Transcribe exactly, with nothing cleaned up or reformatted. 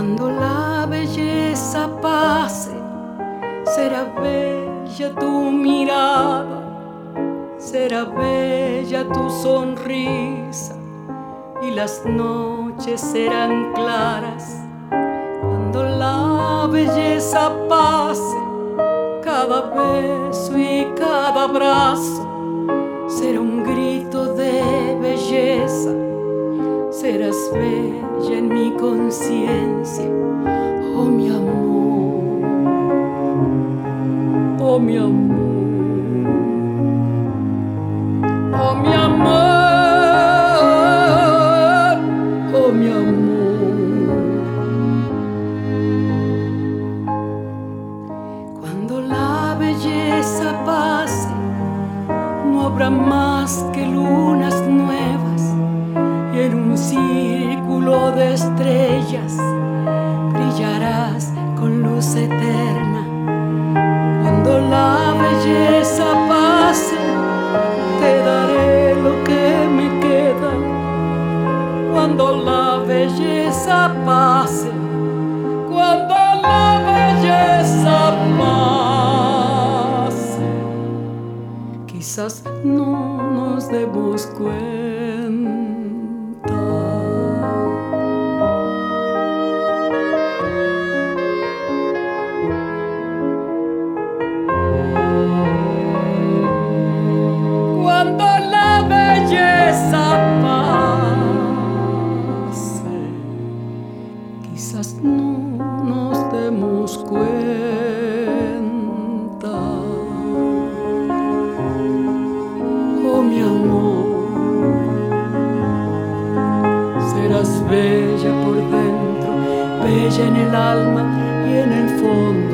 Cuando la belleza pase, será bella tu mirada, será bella tu sonrisa y las noches serán claras. Cuando la belleza pase, cada beso y cada abrazo será un grito de belleza. Serás bella en mi conciencia, oh mi amor, oh mi amor, oh mi amor, oh mi amor. Cuando la belleza pase, no habrá más que lunas nuevas, y en un círculo de estrellas brillarás con luz eterna. Cuando la belleza pase, te daré lo que me queda. Cuando la belleza pase, cuando la belleza pase, quizás no nos demos cuenta. Cuando la belleza pase, quizás no nos demos cuenta. Oh mi amor, serás bella por dentro, bella en el alma y en el fondo.